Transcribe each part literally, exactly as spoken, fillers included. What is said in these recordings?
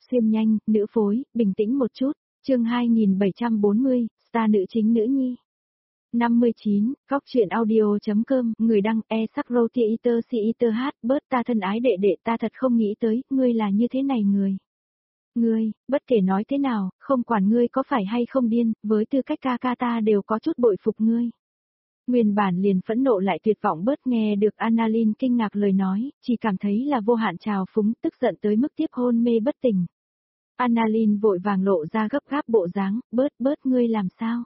Xuyên nhanh, nữ phối, bình tĩnh một chút. Chương hai nghìn bảy trăm bốn mươi, star nữ chính nữ nhi. năm mươi chín, góc truyện audio.com, người đăng e sắc roti eater si eater hát, bớt ta thân ái đệ đệ ta thật không nghĩ tới, ngươi là như thế này người. Ngươi, bất kể nói thế nào, không quản ngươi có phải hay không điên, với tư cách ca ca ta đều có chút bội phục ngươi. Nguyên bản liền phẫn nộ lại tuyệt vọng bớt nghe được Annalyn kinh ngạc lời nói, chỉ cảm thấy là vô hạn trào phúng tức giận tới mức tiếp hôn mê bất tỉnh. Annalyn vội vàng lộ ra gấp gáp bộ dáng, bớt bớt ngươi làm sao?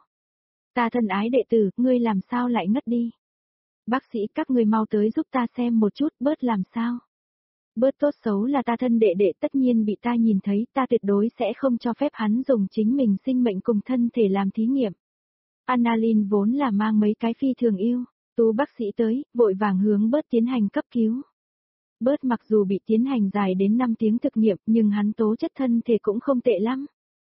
Ta thân ái đệ tử, ngươi làm sao lại ngất đi? Bác sĩ các ngươi mau tới giúp ta xem một chút, bớt làm sao? Bớt tốt xấu là ta thân đệ đệ tất nhiên bị ta nhìn thấy, ta tuyệt đối sẽ không cho phép hắn dùng chính mình sinh mệnh cùng thân thể làm thí nghiệm. Annalyn vốn là mang mấy cái phi thường yêu, tú bác sĩ tới, vội vàng hướng bớt tiến hành cấp cứu. Bớt mặc dù bị tiến hành dài đến năm tiếng thực nghiệm nhưng hắn tố chất thân thể cũng không tệ lắm.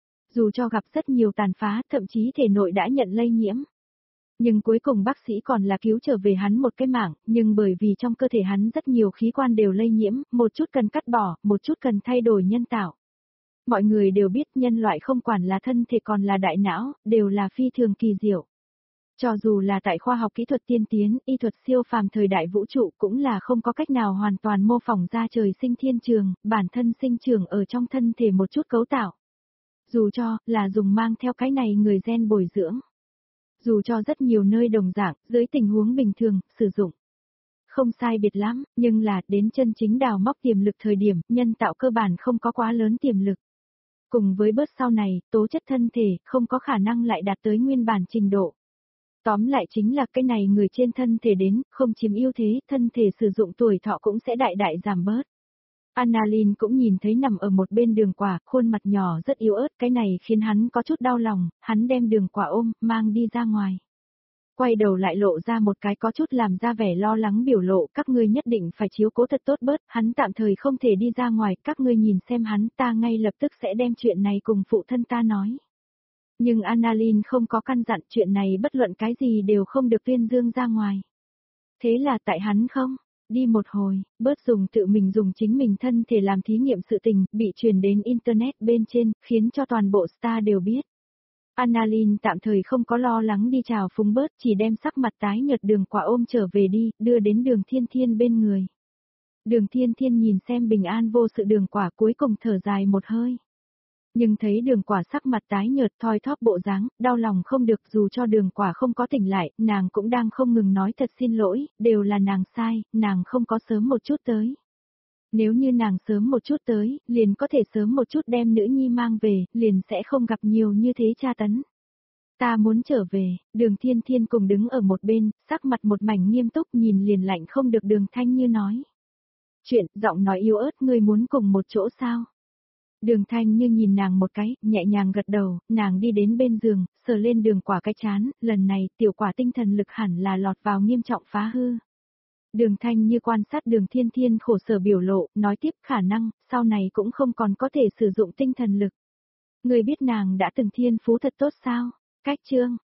Dù cho gặp rất nhiều tàn phá, thậm chí thể nội đã nhận lây nhiễm. Nhưng cuối cùng bác sĩ còn là cứu trở về hắn một cái mạng, nhưng bởi vì trong cơ thể hắn rất nhiều khí quan đều lây nhiễm, một chút cần cắt bỏ, một chút cần thay đổi nhân tạo. Mọi người đều biết nhân loại không quản là thân thể còn là đại não, đều là phi thường kỳ diệu. Cho dù là tại khoa học kỹ thuật tiên tiến, y thuật siêu phàm thời đại vũ trụ cũng là không có cách nào hoàn toàn mô phỏng ra trời sinh thiên trường, bản thân sinh trường ở trong thân thể một chút cấu tạo. Dù cho là dùng mang theo cái này người gen bồi dưỡng. Dù cho rất nhiều nơi đồng dạng, dưới tình huống bình thường, sử dụng. Không sai biệt lắm, nhưng là đến chân chính đào móc tiềm lực thời điểm, nhân tạo cơ bản không có quá lớn tiềm lực. Cùng với bớt sau này, tố chất thân thể không có khả năng lại đạt tới nguyên bản trình độ. Tóm lại chính là cái này người trên thân thể đến, không chiếm ưu thế, thân thể sử dụng tuổi thọ cũng sẽ đại đại giảm bớt. Annalyn cũng nhìn thấy nằm ở một bên đường quả, khuôn mặt nhỏ rất yếu ớt, cái này khiến hắn có chút đau lòng, hắn đem đường quả ôm, mang đi ra ngoài. Quay đầu lại lộ ra một cái có chút làm ra vẻ lo lắng biểu lộ, các ngươi nhất định phải chiếu cố thật tốt bớt, hắn tạm thời không thể đi ra ngoài, các ngươi nhìn xem hắn, ta ngay lập tức sẽ đem chuyện này cùng phụ thân ta nói. Nhưng Annalyn không có căn dặn chuyện này bất luận cái gì đều không được tuyên dương ra ngoài. Thế là tại hắn không, đi một hồi, bớt dùng tự mình dùng chính mình thân thể làm thí nghiệm sự tình, bị truyền đến Internet bên trên, khiến cho toàn bộ star đều biết. Annalyn tạm thời không có lo lắng đi chào phúng bớt, chỉ đem sắc mặt tái nhợt đường quả ôm trở về đi, đưa đến đường thiên thiên bên người. Đường thiên thiên nhìn xem bình an vô sự đường quả cuối cùng thở dài một hơi. Nhưng thấy đường quả sắc mặt tái nhợt thoi thóp bộ dáng, đau lòng không được dù cho đường quả không có tỉnh lại, nàng cũng đang không ngừng nói thật xin lỗi, đều là nàng sai, nàng không có sớm một chút tới. Nếu như nàng sớm một chút tới, liền có thể sớm một chút đem nữ nhi mang về, liền sẽ không gặp nhiều như thế tra tấn. Ta muốn trở về, đường thiên thiên cùng đứng ở một bên, sắc mặt một mảnh nghiêm túc nhìn liền lạnh không được đường thanh như nói. Chuyện, giọng nói yếu ớt ngươi muốn cùng một chỗ sao? Đường thanh như nhìn nàng một cái, nhẹ nhàng gật đầu, nàng đi đến bên giường, sờ lên đường quả cái chán, lần này tiểu quả tinh thần lực hẳn là lọt vào nghiêm trọng phá hư. Đường thanh như quan sát đường thiên thiên khổ sở biểu lộ, nói tiếp khả năng, sau này cũng không còn có thể sử dụng tinh thần lực. Người biết nàng đã từng thiên phú thật tốt sao? Cách chương,